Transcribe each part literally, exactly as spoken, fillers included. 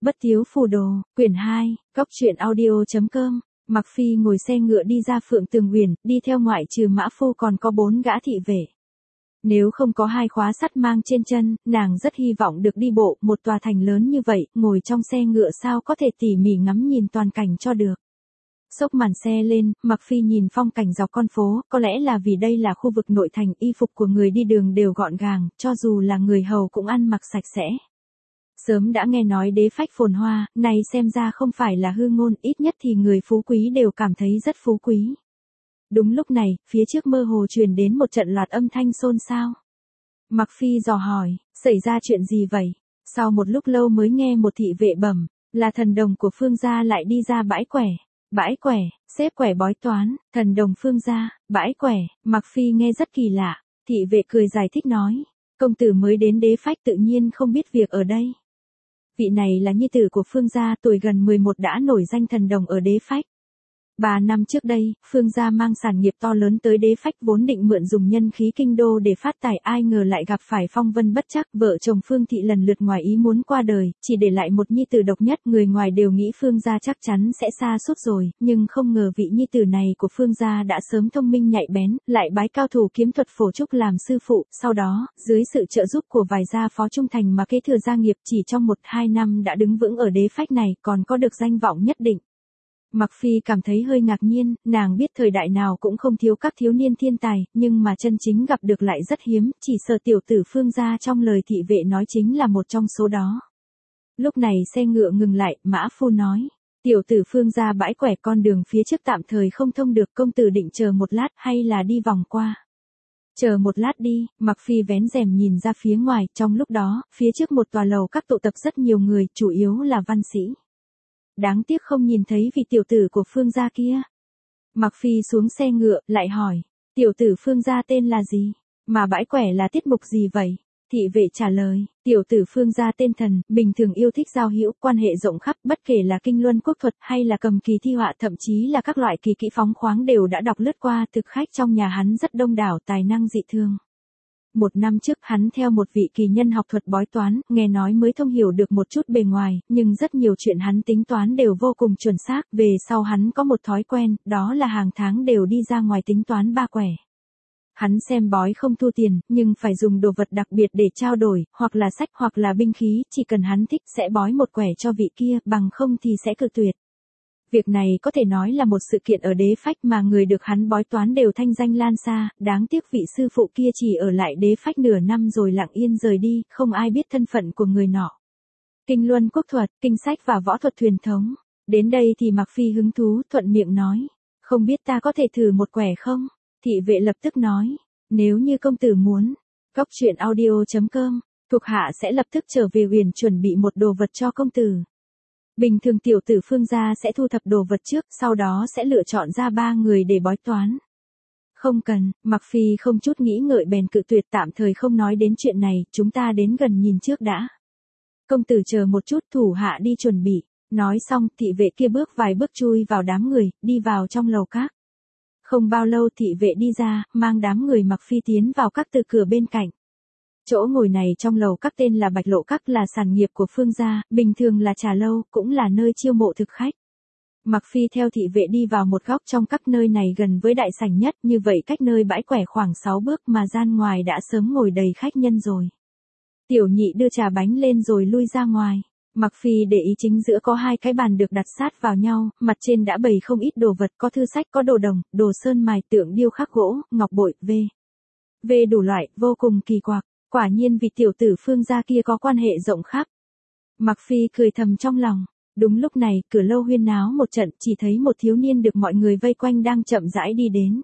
Bất thiếu phù đồ, quyển hai, góc truyện audio chấm com. Mặc Phi ngồi xe ngựa đi ra Phượng Tường Uyển, đi theo ngoại trừ mã phu còn có bốn gã thị vệ. Nếu không có hai khóa sắt mang trên chân, nàng rất hy vọng được đi bộ một tòa thành lớn như vậy, ngồi trong xe ngựa sao có thể tỉ mỉ ngắm nhìn toàn cảnh cho được. Xốc màn xe lên, Mặc Phi nhìn phong cảnh dọc con phố, có lẽ là vì đây là khu vực nội thành, y phục của người đi đường đều gọn gàng, cho dù là người hầu cũng ăn mặc sạch sẽ. Sớm đã nghe nói đế phách phồn hoa, này xem ra không phải là hư ngôn, ít nhất thì người phú quý đều cảm thấy rất phú quý. Đúng lúc này, phía trước mơ hồ truyền đến một trận loạt âm thanh xôn xao. Mặc Phi dò hỏi, xảy ra chuyện gì vậy? Sau một lúc lâu mới nghe một thị vệ bẩm, là thần đồng của Phương gia lại đi ra bãi quẻ. Bãi quẻ, xếp quẻ bói toán, thần đồng Phương gia, bãi quẻ. Mặc Phi nghe rất kỳ lạ, thị vệ cười giải thích nói, công tử mới đến đế phách tự nhiên không biết việc ở đây. Vị này là nhi tử của Phương gia, tuổi gần mười một đã nổi danh thần đồng ở đế phách. Ba năm trước đây, Phương gia mang sản nghiệp to lớn tới đế phách, vốn định mượn dùng nhân khí kinh đô để phát tài, ai ngờ lại gặp phải phong vân bất trắc, vợ chồng Phương thị lần lượt ngoài ý muốn qua đời, chỉ để lại một nhi tử độc nhất. Người ngoài đều nghĩ Phương gia chắc chắn sẽ sa sút rồi, nhưng không ngờ vị nhi tử này của Phương gia đã sớm thông minh nhạy bén, lại bái cao thủ kiếm thuật Phổ Trúc làm sư phụ, sau đó, dưới sự trợ giúp của vài gia phó trung thành mà kế thừa gia nghiệp, chỉ trong một hai năm đã đứng vững ở đế phách này, còn có được danh vọng nhất định. Mặc Phi cảm thấy hơi ngạc nhiên, nàng biết thời đại nào cũng không thiếu các thiếu niên thiên tài, nhưng mà chân chính gặp được lại rất hiếm, chỉ sợ tiểu tử Phương gia trong lời thị vệ nói chính là một trong số đó. Lúc này xe ngựa ngừng lại, mã phu nói, tiểu tử Phương gia bãi quẻ, con đường phía trước tạm thời không thông được, công tử định chờ một lát hay là đi vòng qua? Chờ một lát đi. Mặc Phi vén rèm nhìn ra phía ngoài, trong lúc đó, phía trước một tòa lầu các tụ tập rất nhiều người, chủ yếu là văn sĩ. Đáng tiếc không nhìn thấy vị tiểu tử của Phương gia kia. Mặc Phi xuống xe ngựa, lại hỏi, tiểu tử Phương gia tên là gì? Mà bãi quẻ là tiết mục gì vậy? Thị vệ trả lời, tiểu tử Phương gia tên Thần, bình thường yêu thích giao hữu, quan hệ rộng khắp, bất kể là kinh luân quốc thuật hay là cầm kỳ thi họa, thậm chí là các loại kỳ kỹ phóng khoáng đều đã đọc lướt qua, thực khách trong nhà hắn rất đông đảo, tài năng dị thường. Một năm trước hắn theo một vị kỳ nhân học thuật bói toán, nghe nói mới thông hiểu được một chút bề ngoài, nhưng rất nhiều chuyện hắn tính toán đều vô cùng chuẩn xác, về sau hắn có một thói quen, đó là hàng tháng đều đi ra ngoài tính toán ba quẻ. Hắn xem bói không thu tiền, nhưng phải dùng đồ vật đặc biệt để trao đổi, hoặc là sách hoặc là binh khí, chỉ cần hắn thích sẽ bói một quẻ cho vị kia, bằng không thì sẽ cự tuyệt. Việc này có thể nói là một sự kiện ở đế phách mà người được hắn bói toán đều thanh danh lan xa, đáng tiếc vị sư phụ kia chỉ ở lại đế phách nửa năm rồi lặng yên rời đi, không ai biết thân phận của người nọ. Kinh luân quốc thuật, kinh sách và võ thuật truyền thống. Đến đây thì Mặc Phi hứng thú, thuận miệng nói, không biết ta có thể thử một quẻ không? Thị vệ lập tức nói, nếu như công tử muốn. Góc truyện audio chấm com, thuộc hạ sẽ lập tức trở về Uyển chuẩn bị một đồ vật cho công tử. Bình thường tiểu tử Phương gia sẽ thu thập đồ vật trước, sau đó sẽ lựa chọn ra ba người để bói toán. Không cần. Mặc Phi không chút nghĩ ngợi bèn cự tuyệt, tạm thời không nói đến chuyện này, chúng ta đến gần nhìn trước đã. Công tử chờ một chút, thủ hạ đi chuẩn bị. Nói xong, thị vệ kia bước vài bước chui vào đám người, đi vào trong lầu các. Không bao lâu thị vệ đi ra, mang đám người Mặc Phi tiến vào các từ cửa bên cạnh. Chỗ ngồi này trong lầu các tên là Bạch Lộ Các, là sản nghiệp của Phương gia, bình thường là trà lâu, cũng là nơi chiêu mộ thực khách. Mặc Phi theo thị vệ đi vào một góc trong các nơi này gần với đại sảnh nhất, như vậy cách nơi bãi quẻ khoảng sáu bước mà gian ngoài đã sớm ngồi đầy khách nhân rồi. Tiểu nhị đưa trà bánh lên rồi lui ra ngoài. Mặc Phi để ý chính giữa có hai cái bàn được đặt sát vào nhau, mặt trên đã bày không ít đồ vật, có thư sách, có đồ đồng, đồ sơn mài, tượng điêu khắc gỗ, ngọc bội, v. v đủ loại, vô cùng kỳ quặc. Quả nhiên vị tiểu tử Phương gia kia có quan hệ rộng khắp. Mặc Phi cười thầm trong lòng. Đúng lúc này, cửa lâu huyên náo một trận, chỉ thấy một thiếu niên được mọi người vây quanh đang chậm rãi đi đến.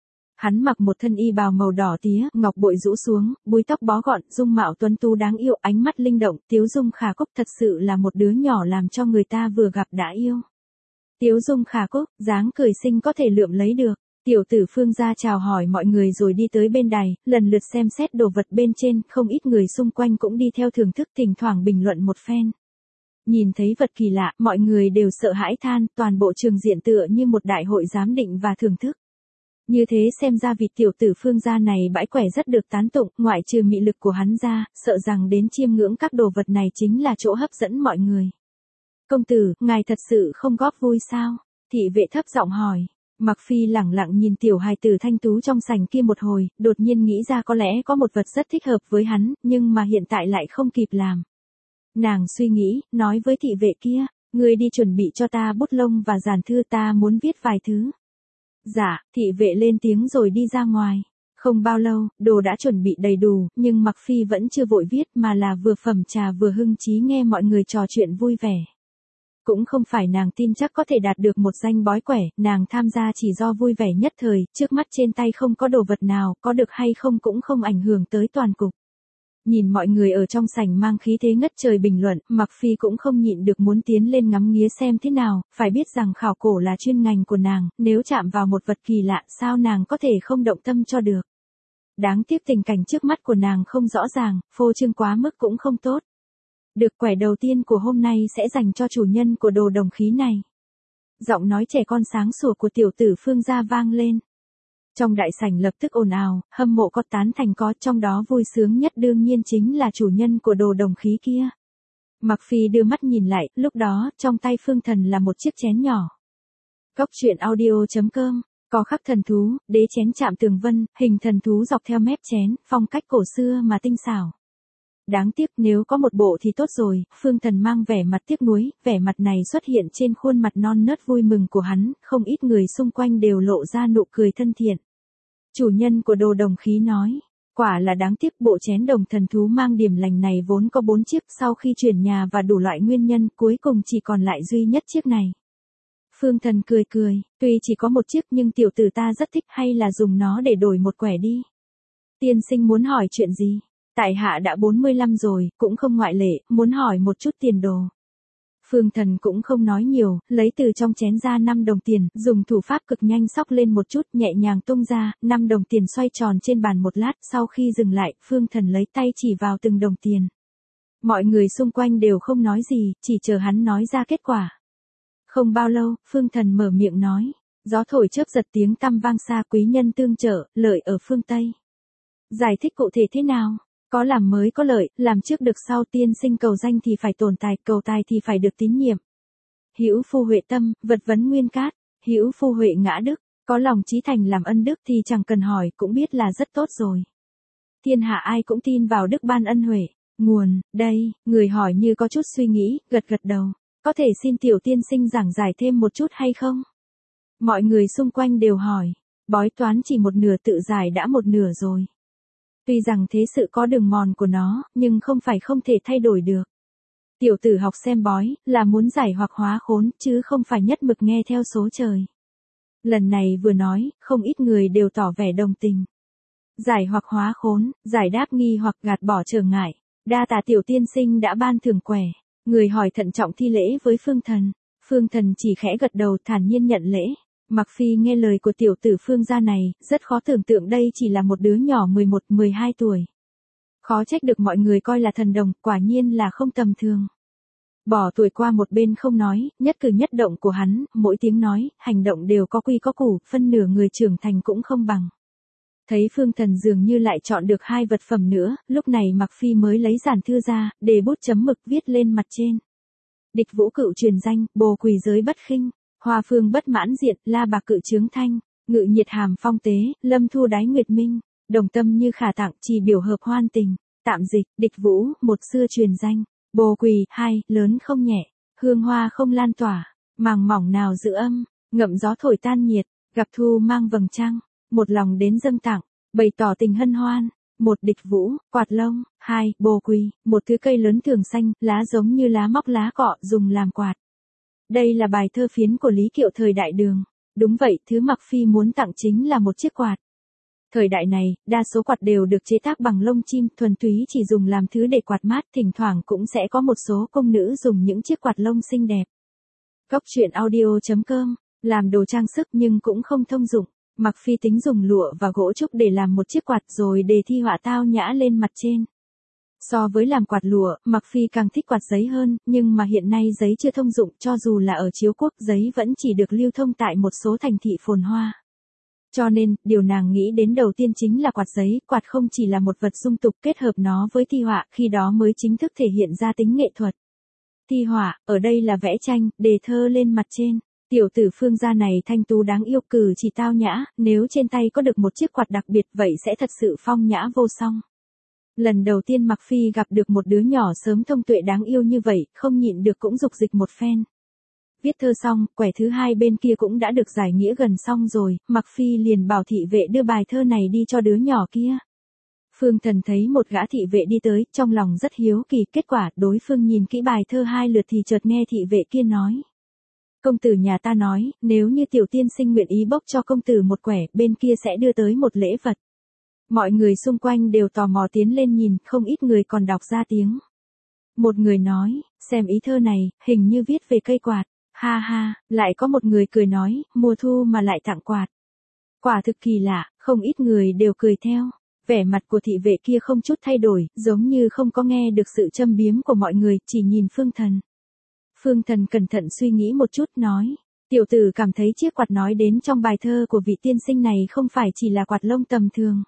Hắn mặc một thân y bào màu đỏ tía, ngọc bội rũ xuống, búi tóc bó gọn, dung mạo tuấn tú đáng yêu, ánh mắt linh động, tiếu dung khả cúc, thật sự là một đứa nhỏ làm cho người ta vừa gặp đã yêu. Tiếu dung khả cúc, dáng cười xinh có thể lượm lấy được. Tiểu tử Phương gia chào hỏi mọi người rồi đi tới bên đài, lần lượt xem xét đồ vật bên trên, không ít người xung quanh cũng đi theo thưởng thức, thỉnh thoảng bình luận một phen. Nhìn thấy vật kỳ lạ, mọi người đều sợ hãi than, toàn bộ trường diện tựa như một đại hội giám định và thưởng thức. Như thế xem ra vị tiểu tử Phương gia này bãi quẻ rất được tán tụng, ngoại trừ mị lực của hắn ra, sợ rằng đến chiêm ngưỡng các đồ vật này chính là chỗ hấp dẫn mọi người. Công tử, ngài thật sự không góp vui sao? Thị vệ thấp giọng hỏi. Mặc Phi lẳng lặng nhìn tiểu hài tử thanh tú trong sảnh kia một hồi, đột nhiên nghĩ ra có lẽ có một vật rất thích hợp với hắn, nhưng mà hiện tại lại không kịp làm. Nàng suy nghĩ, nói với thị vệ kia, ngươi đi chuẩn bị cho ta bút lông và dàn thư, ta muốn viết vài thứ. Dạ, thị vệ lên tiếng rồi đi ra ngoài. Không bao lâu, đồ đã chuẩn bị đầy đủ, nhưng Mặc Phi vẫn chưa vội viết mà là vừa phẩm trà vừa hưng trí nghe mọi người trò chuyện vui vẻ. Cũng không phải nàng tin chắc có thể đạt được một danh bói quẻ, nàng tham gia chỉ do vui vẻ nhất thời, trước mắt trên tay không có đồ vật nào, có được hay không cũng không ảnh hưởng tới toàn cục. Nhìn mọi người ở trong sảnh mang khí thế ngất trời bình luận, Mặc Phi cũng không nhịn được muốn tiến lên ngắm nghía xem thế nào, phải biết rằng khảo cổ là chuyên ngành của nàng, nếu chạm vào một vật kỳ lạ sao nàng có thể không động tâm cho được. Đáng tiếc tình cảnh trước mắt của nàng không rõ ràng, phô trương quá mức cũng không tốt. Được quẻ đầu tiên của hôm nay sẽ dành cho chủ nhân của đồ đồng khí này. Giọng nói trẻ con sáng sủa của tiểu tử Phương gia vang lên. Trong đại sảnh lập tức ồn ào, hâm mộ có tán thành có, trong đó vui sướng nhất đương nhiên chính là chủ nhân của đồ đồng khí kia. Mặc Phi đưa mắt nhìn lại, lúc đó, trong tay Phương Thần là một chiếc chén nhỏ. Cốc truyện audio chấm com, có khắc thần thú, đế chén chạm tường vân, hình thần thú dọc theo mép chén, phong cách cổ xưa mà tinh xảo. Đáng tiếc nếu có một bộ thì tốt rồi, Phương Thần mang vẻ mặt tiếc nuối, vẻ mặt này xuất hiện trên khuôn mặt non nớt vui mừng của hắn, không ít người xung quanh đều lộ ra nụ cười thân thiện. Chủ nhân của đồ đồng khí nói, quả là đáng tiếc bộ chén đồng thần thú mang điểm lành này vốn có bốn chiếc, sau khi chuyển nhà và đủ loại nguyên nhân cuối cùng chỉ còn lại duy nhất chiếc này. Phương Thần cười cười, tuy chỉ có một chiếc nhưng tiểu tử ta rất thích, hay là dùng nó để đổi một quẻ đi. Tiên sinh muốn hỏi chuyện gì? Tại hạ đã bốn mươi lăm rồi, cũng không ngoại lệ, muốn hỏi một chút tiền đồ. Phương Thần cũng không nói nhiều, lấy từ trong chén ra năm đồng tiền, dùng thủ pháp cực nhanh xóc lên một chút, nhẹ nhàng tung ra, năm đồng tiền xoay tròn trên bàn một lát, sau khi dừng lại, Phương Thần lấy tay chỉ vào từng đồng tiền. Mọi người xung quanh đều không nói gì, chỉ chờ hắn nói ra kết quả. Không bao lâu, Phương Thần mở miệng nói, gió thổi chớp giật tiếng tăm vang xa, quý nhân tương trợ, lợi ở phương Tây. Giải thích cụ thể thế nào? Có làm mới có lợi, làm trước được sau, tiên sinh cầu danh thì phải tồn tài, cầu tài thì phải được tín nhiệm. Hữu phu huệ tâm, vật vấn nguyên cát, hữu phu huệ ngã đức, có lòng chí thành làm ân đức thì chẳng cần hỏi cũng biết là rất tốt rồi. Thiên hạ ai cũng tin vào đức ban ân huệ. Nguồn, đây, người hỏi như có chút suy nghĩ, gật gật đầu. Có thể xin tiểu tiên sinh giảng giải thêm một chút hay không? Mọi người xung quanh đều hỏi, bói toán chỉ một nửa tự giải đã một nửa rồi. Tuy rằng thế sự có đường mòn của nó, nhưng không phải không thể thay đổi được. Tiểu tử học xem bói, là muốn giải hoặc hóa khốn, chứ không phải nhất mực nghe theo số trời. Lần này vừa nói, không ít người đều tỏ vẻ đồng tình. Giải hoặc hóa khốn, giải đáp nghi hoặc gạt bỏ trở ngại. Đa tạ tiểu tiên sinh đã ban thưởng quẻ. Người hỏi thận trọng thi lễ với Phương Thần. Phương Thần chỉ khẽ gật đầu thản nhiên nhận lễ. Mặc Phi nghe lời của tiểu tử Phương gia này, rất khó tưởng tượng đây chỉ là một đứa nhỏ mười một mười hai tuổi. Khó trách được mọi người coi là thần đồng, quả nhiên là không tầm thường. Bỏ tuổi qua một bên không nói, nhất cử nhất động của hắn, mỗi tiếng nói, hành động đều có quy có củ, phân nửa người trưởng thành cũng không bằng. Thấy Phương Thần dường như lại chọn được hai vật phẩm nữa, lúc này Mặc Phi mới lấy giản thư ra, để bút chấm mực viết lên mặt trên. Địch vũ cựu truyền danh, bồ quỳ giới bất khinh. Hoa phương bất mãn diện, la bạc cự chướng thanh, ngự nhiệt hàm phong tế, lâm thu đái nguyệt minh, đồng tâm như khả tặng, chỉ biểu hợp hoan tình. Tạm dịch, địch vũ, một xưa truyền danh, bồ quỳ, hai, lớn không nhẹ, hương hoa không lan tỏa, màng mỏng nào giữ âm, ngậm gió thổi tan nhiệt, gặp thu mang vầng trăng, một lòng đến dâng tặng, bày tỏ tình hân hoan. Một, địch vũ, quạt lông. Hai, bồ quỳ, một thứ cây lớn thường xanh, lá giống như lá móc lá cọ, dùng làm quạt. Đây là bài thơ phiến của Lý Kiệu thời đại Đường. Đúng vậy, thứ Mặc Phi muốn tặng chính là một chiếc quạt. Thời đại này, đa số quạt đều được chế tác bằng lông chim, thuần túy chỉ dùng làm thứ để quạt mát, thỉnh thoảng cũng sẽ có một số công nữ dùng những chiếc quạt lông xinh đẹp. Cốc truyện audio chấm com, làm đồ trang sức nhưng cũng không thông dụng. Mặc Phi tính dùng lụa và gỗ trúc để làm một chiếc quạt rồi đề thi họa tao nhã lên mặt trên. So với làm quạt lụa, Mặc Phi càng thích quạt giấy hơn, nhưng mà hiện nay giấy chưa thông dụng, cho dù là ở Chiếu Quốc giấy vẫn chỉ được lưu thông tại một số thành thị phồn hoa. Cho nên, điều nàng nghĩ đến đầu tiên chính là quạt giấy, quạt không chỉ là một vật dung tục, kết hợp nó với thi họa, khi đó mới chính thức thể hiện ra tính nghệ thuật. Thi họa, ở đây là vẽ tranh, đề thơ lên mặt trên. Tiểu tử Phương gia này thanh tú đáng yêu, cử chỉ tao nhã, nếu trên tay có được một chiếc quạt đặc biệt vậy sẽ thật sự phong nhã vô song. Lần đầu tiên Mặc Phi gặp được một đứa nhỏ sớm thông tuệ đáng yêu như vậy, không nhịn được cũng dục dịch một phen. Viết thơ xong, quẻ thứ hai bên kia cũng đã được giải nghĩa gần xong rồi, Mặc Phi liền bảo thị vệ đưa bài thơ này đi cho đứa nhỏ kia. Phương Thần thấy một gã thị vệ đi tới, trong lòng rất hiếu kỳ, kết quả đối phương nhìn kỹ bài thơ hai lượt thì chợt nghe thị vệ kia nói. Công tử nhà ta nói, nếu như tiểu tiên sinh nguyện ý bốc cho công tử một quẻ, bên kia sẽ đưa tới một lễ vật. Mọi người xung quanh đều tò mò tiến lên nhìn, không ít người còn đọc ra tiếng. Một người nói, xem ý thơ này, hình như viết về cây quạt. Ha ha, lại có một người cười nói, mùa thu mà lại tặng quạt. Quả thực kỳ lạ, không ít người đều cười theo. Vẻ mặt của thị vệ kia không chút thay đổi, giống như không có nghe được sự châm biếm của mọi người, chỉ nhìn Phương Thần. Phương Thần cẩn thận suy nghĩ một chút nói, tiểu tử cảm thấy chiếc quạt nói đến trong bài thơ của vị tiên sinh này không phải chỉ là quạt lông tầm thường.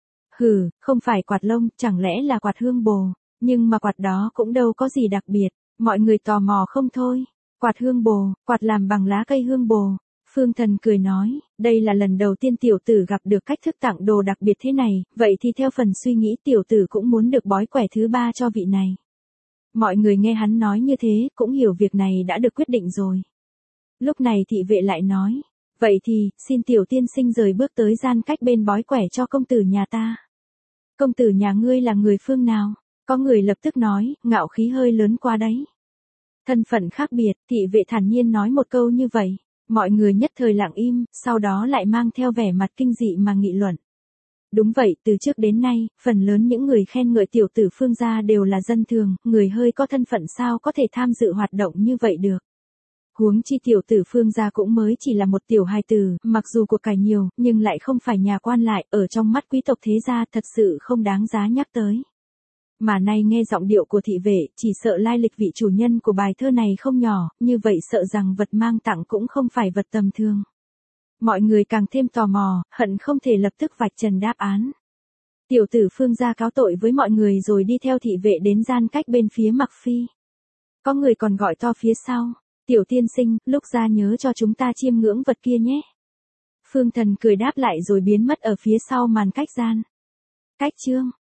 Hừ, không phải quạt lông, chẳng lẽ là quạt hương bồ, nhưng mà quạt đó cũng đâu có gì đặc biệt, mọi người tò mò không thôi. Quạt hương bồ, quạt làm bằng lá cây hương bồ. Phương Thần cười nói, đây là lần đầu tiên tiểu tử gặp được cách thức tặng đồ đặc biệt thế này, vậy thì theo phần suy nghĩ tiểu tử cũng muốn được bói quẻ thứ ba cho vị này. Mọi người nghe hắn nói như thế, cũng hiểu việc này đã được quyết định rồi. Lúc này thị vệ lại nói, vậy thì, xin tiểu tiên sinh rời bước tới gian cách bên bói quẻ cho công tử nhà ta. Công tử nhà ngươi là người phương nào? Có người lập tức nói, ngạo khí hơi lớn quá đấy. Thân phận khác biệt, thị vệ thản nhiên nói một câu như vậy. Mọi người nhất thời lặng im, sau đó lại mang theo vẻ mặt kinh dị mà nghị luận. Đúng vậy, từ trước đến nay, phần lớn những người khen ngợi tiểu tử Phương gia đều là dân thường, người hơi có thân phận sao có thể tham dự hoạt động như vậy được. Huống chi tiểu tử Phương gia cũng mới chỉ là một tiểu hài tử, mặc dù của cải nhiều, nhưng lại không phải nhà quan lại, ở trong mắt quý tộc thế gia thật sự không đáng giá nhắc tới. Mà nay nghe giọng điệu của thị vệ, chỉ sợ lai lịch vị chủ nhân của bài thơ này không nhỏ, như vậy sợ rằng vật mang tặng cũng không phải vật tầm thường. Mọi người càng thêm tò mò, hận không thể lập tức vạch trần đáp án. Tiểu tử Phương gia cáo tội với mọi người rồi đi theo thị vệ đến gian cách bên phía Mặc Phi. Có người còn gọi to phía sau, tiểu tiên sinh, lúc ra nhớ cho chúng ta chiêm ngưỡng vật kia nhé. Phương Thần cười đáp lại rồi biến mất ở phía sau màn cách gian. Cách chương